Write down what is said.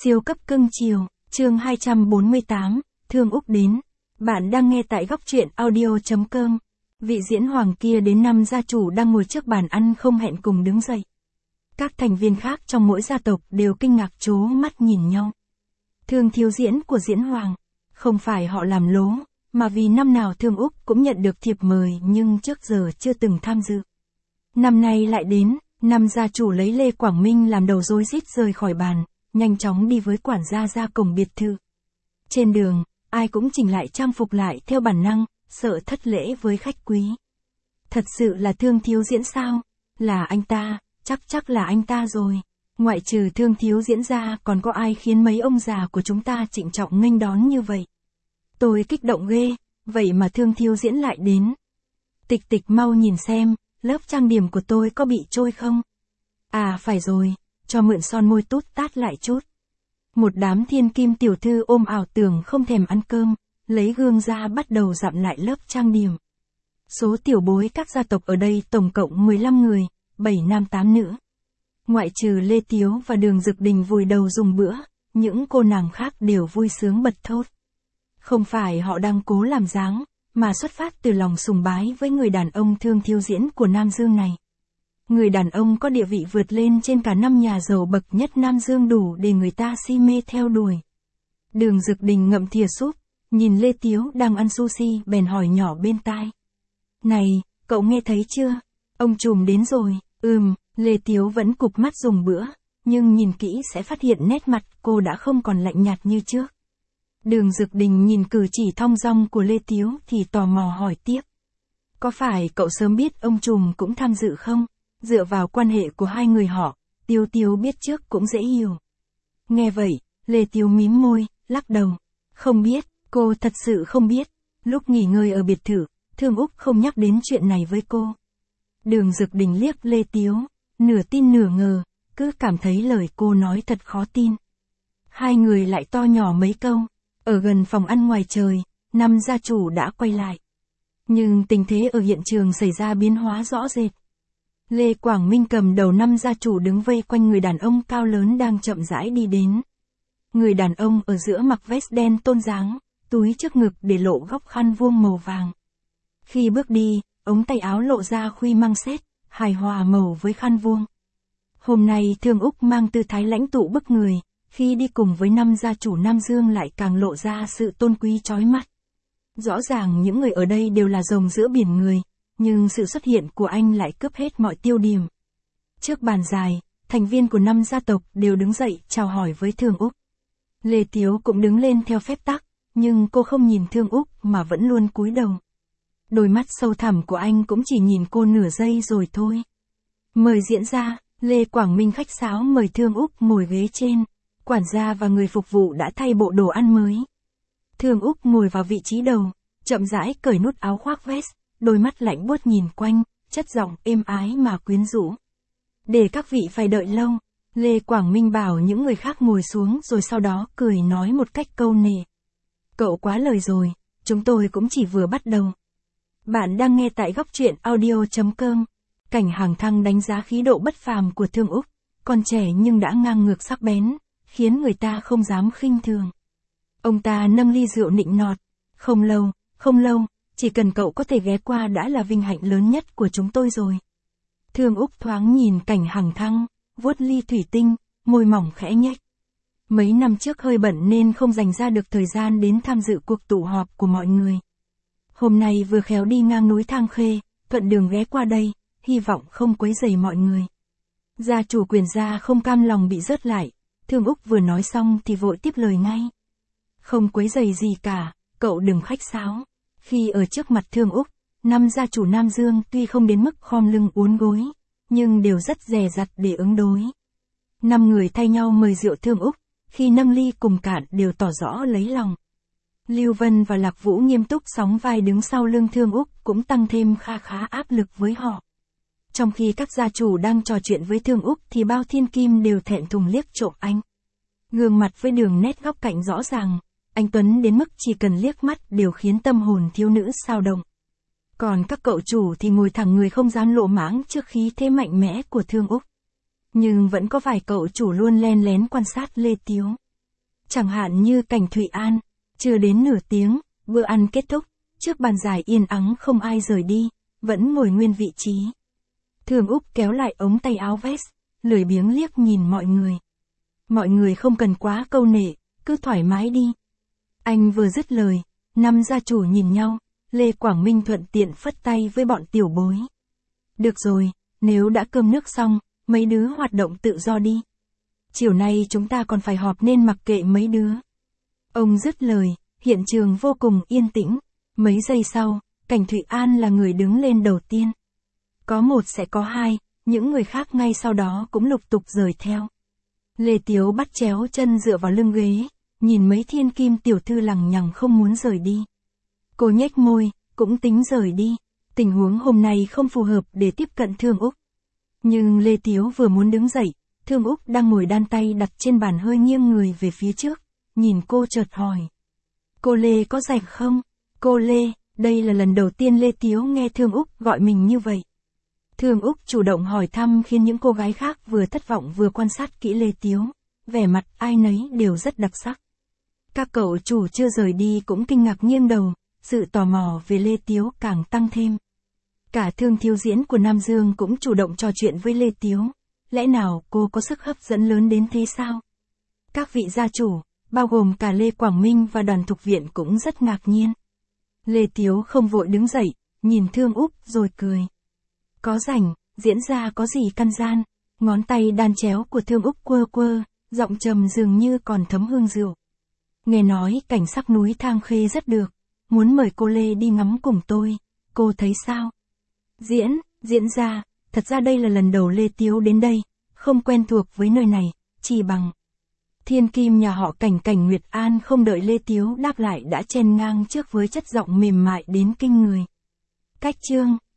Siêu cấp cưng chiều, chương 248, Thương Úc đến. Bạn đang nghe tại góc truyện audio.com. Vị diễn hoàng kia đến năm gia chủ đang ngồi trước bàn ăn không hẹn cùng đứng dậy. Các thành viên khác trong mỗi gia tộc đều kinh ngạc trố mắt nhìn nhau. Thương thiếu diễn của diễn hoàng. Không phải họ làm lố, mà vì năm nào Thương Úc cũng nhận được thiệp mời nhưng trước giờ chưa từng tham dự. Năm nay lại đến, năm gia chủ lấy Lê Quảng Minh làm đầu rối rít rời khỏi bàn, nhanh chóng đi với quản gia ra cổng biệt thự. Trên đường, ai cũng chỉnh lại trang phục lại theo bản năng, sợ thất lễ với khách quý. Thật sự là Thương thiếu diễn sao? Là anh ta, chắc là anh ta rồi. Ngoại trừ Thương thiếu diễn ra còn có ai khiến mấy ông già của chúng ta trịnh trọng nghênh đón như vậy? Tôi kích động ghê, vậy mà Thương thiếu diễn lại đến. Tịch mau nhìn xem, lớp trang điểm của tôi có bị trôi không? À phải rồi, cho mượn son môi tút tát lại chút. Một đám thiên kim tiểu thư ôm ảo tưởng không thèm ăn cơm, lấy gương ra bắt đầu dặm lại lớp trang điểm. Số tiểu bối các gia tộc ở đây tổng cộng 15 người, 7 nam 8 nữ. Ngoại trừ Lê Tiếu và Đường Dực Đình vùi đầu dùng bữa, những cô nàng khác đều vui sướng bật thốt. Không phải họ đang cố làm dáng, mà xuất phát từ lòng sùng bái với người đàn ông Thương thiếu diễn của Nam Dương này. Người đàn ông có địa vị vượt lên trên cả 5 nhà giàu bậc nhất Nam Dương đủ để người ta si mê theo đuổi. Đường Dực Đình ngậm thìa súp, nhìn Lê Tiếu đang ăn sushi bèn hỏi nhỏ bên tai. Này, cậu nghe thấy chưa? Ông trùm đến rồi. Lê Tiếu vẫn cụp mắt dùng bữa, nhưng nhìn kỹ sẽ phát hiện nét mặt cô đã không còn lạnh nhạt như trước. Đường Dực Đình nhìn cử chỉ thong dong của Lê Tiếu thì tò mò hỏi tiếp. Có phải cậu sớm biết ông trùm cũng tham dự không? Dựa vào quan hệ của hai người họ, Tiếu biết trước cũng dễ hiểu. Nghe vậy, Lê Tiếu mím môi, lắc đầu. Không biết, cô thật sự không biết. Lúc nghỉ ngơi ở biệt thự, Thương Úc không nhắc đến chuyện này với cô. Đường Dực Đình liếc Lê Tiếu, nửa tin nửa ngờ, cứ cảm thấy lời cô nói thật khó tin. Hai người lại to nhỏ mấy câu, ở gần phòng ăn ngoài trời, năm gia chủ đã quay lại. Nhưng tình thế ở hiện trường xảy ra biến hóa rõ rệt. Lê Quảng Minh cầm đầu năm gia chủ đứng vây quanh người đàn ông cao lớn đang chậm rãi đi đến. Người đàn ông ở giữa mặc vest đen tôn dáng, túi trước ngực để lộ góc khăn vuông màu vàng. Khi bước đi, ống tay áo lộ ra khuy măng sét, hài hòa màu với khăn vuông. Hôm nay Thương Úc mang tư thái lãnh tụ bức người, khi đi cùng với năm gia chủ Nam Dương lại càng lộ ra sự tôn quý chói mắt. Rõ ràng những người ở đây đều là rồng giữa biển người, nhưng sự xuất hiện của anh lại cướp hết mọi tiêu điểm. Trước bàn dài, thành viên của năm gia tộc đều đứng dậy chào hỏi với Thương Úc. Lê Tiếu cũng đứng lên theo phép tắc, nhưng cô không nhìn Thương Úc mà vẫn luôn cúi đầu. Đôi mắt sâu thẳm của anh cũng chỉ nhìn cô nửa giây rồi thôi. Mời diễn ra, Lê Quảng Minh khách sáo mời Thương Úc ngồi ghế trên. Quản gia và người phục vụ đã thay bộ đồ ăn mới. Thương Úc ngồi vào vị trí đầu, chậm rãi cởi nút áo khoác vest, đôi mắt lạnh buốt nhìn quanh, chất giọng êm ái mà quyến rũ. Để các vị phải đợi lâu, Lê Quảng Minh bảo những người khác ngồi xuống rồi sau đó cười nói một cách câu nệ. Cậu quá lời rồi, chúng tôi cũng chỉ vừa bắt đầu. Bạn đang nghe tại góc truyện audio.com. Cảnh Hàng Thăng đánh giá khí độ bất phàm của Thương Úc, còn trẻ nhưng đã ngang ngược sắc bén, khiến người ta không dám khinh thường. Ông ta nâng ly rượu nịnh nọt. Không lâu, chỉ cần cậu có thể ghé qua đã là vinh hạnh lớn nhất của chúng tôi rồi. Thương Úc thoáng nhìn Cảnh Hàng Thăng, vuốt ly thủy tinh, môi mỏng khẽ nhếch. Mấy năm trước hơi bận nên không dành ra được thời gian đến tham dự cuộc tụ họp của mọi người. Hôm nay vừa khéo đi ngang núi Thang Khê, thuận đường ghé qua đây, hy vọng không quấy rầy mọi người. Gia chủ Quyền gia không cam lòng bị rớt lại. Thương Úc vừa nói xong thì vội tiếp lời ngay. Không quấy rầy gì cả, cậu đừng khách sáo. Khi ở trước mặt Thương Úc, năm gia chủ Nam Dương tuy không đến mức khom lưng uốn gối, nhưng đều rất dè dặt để ứng đối. 5 người thay nhau mời rượu Thương Úc, khi nâng ly cùng cạn đều tỏ rõ lấy lòng. Lưu Vân và Lạc Vũ nghiêm túc sóng vai đứng sau lưng Thương Úc cũng tăng thêm kha khá áp lực với họ. Trong khi các gia chủ đang trò chuyện với Thương Úc thì bao thiên kim đều thẹn thùng liếc trộm anh. Gương mặt với đường nét góc cạnh rõ ràng, anh tuấn đến mức chỉ cần liếc mắt đều khiến tâm hồn thiếu nữ xao động. Còn các cậu chủ thì ngồi thẳng người không dám lộ mãng trước khí thế mạnh mẽ của Thương Úc. Nhưng vẫn có vài cậu chủ luôn len lén quan sát Lê Tiếu. Chẳng hạn như Cảnh Thụy An, chưa đến nửa tiếng, bữa ăn kết thúc, trước bàn dài yên ắng không ai rời đi, vẫn ngồi nguyên vị trí. Thường Úc kéo lại ống tay áo vest, lười biếng liếc nhìn mọi người. Mọi người không cần quá câu nệ, cứ thoải mái đi. Anh vừa dứt lời, năm gia chủ nhìn nhau, Lê Quảng Minh thuận tiện phất tay với bọn tiểu bối. Được rồi, nếu đã cơm nước xong, mấy đứa hoạt động tự do đi. Chiều nay chúng ta còn phải họp nên mặc kệ mấy đứa. Ông dứt lời, hiện trường vô cùng yên tĩnh. Mấy giây sau, Cảnh Thụy An là người đứng lên đầu tiên. Có một sẽ có hai, những người khác ngay sau đó cũng lục tục rời theo. Lê Tiếu bắt chéo chân dựa vào lưng ghế, nhìn mấy thiên kim tiểu thư lằng nhằng không muốn rời đi. Cô nhếch môi, cũng tính rời đi. Tình huống hôm nay không phù hợp để tiếp cận Thương Úc. Nhưng Lê Tiếu vừa muốn đứng dậy, Thương Úc đang ngồi đan tay đặt trên bàn hơi nghiêng người về phía trước, nhìn cô chợt hỏi. Cô Lê có rảnh không? Cô Lê, đây là lần đầu tiên Lê Tiếu nghe Thương Úc gọi mình như vậy. Thương Úc chủ động hỏi thăm khiến những cô gái khác vừa thất vọng vừa quan sát kỹ Lê Tiếu, vẻ mặt ai nấy đều rất đặc sắc. Các cậu chủ chưa rời đi cũng kinh ngạc nghiêng đầu, sự tò mò về Lê Tiếu càng tăng thêm. Cả Thương thiếu diễn của Nam Dương cũng chủ động trò chuyện với Lê Tiếu, lẽ nào cô có sức hấp dẫn lớn đến thế sao? Các vị gia chủ, bao gồm cả Lê Quảng Minh và đoàn thuộc viện cũng rất ngạc nhiên. Lê Tiếu không vội đứng dậy, nhìn Thương Úc rồi cười. Có rảnh, diễn ra có gì căn gian, ngón tay đan chéo của Thương Úc quơ quơ, giọng trầm dường như còn thấm hương rượu. Nghe nói cảnh sắc núi Thang Khê rất được, muốn mời cô Lê đi ngắm cùng tôi, cô thấy sao? Diễn ra, thật ra đây là lần đầu Lê Tiếu đến đây, không quen thuộc với nơi này, chỉ bằng. Thiên kim nhà họ Cảnh Cảnh Nguyệt An không đợi Lê Tiếu đáp lại đã chen ngang trước với chất giọng mềm mại đến kinh người. Cách chương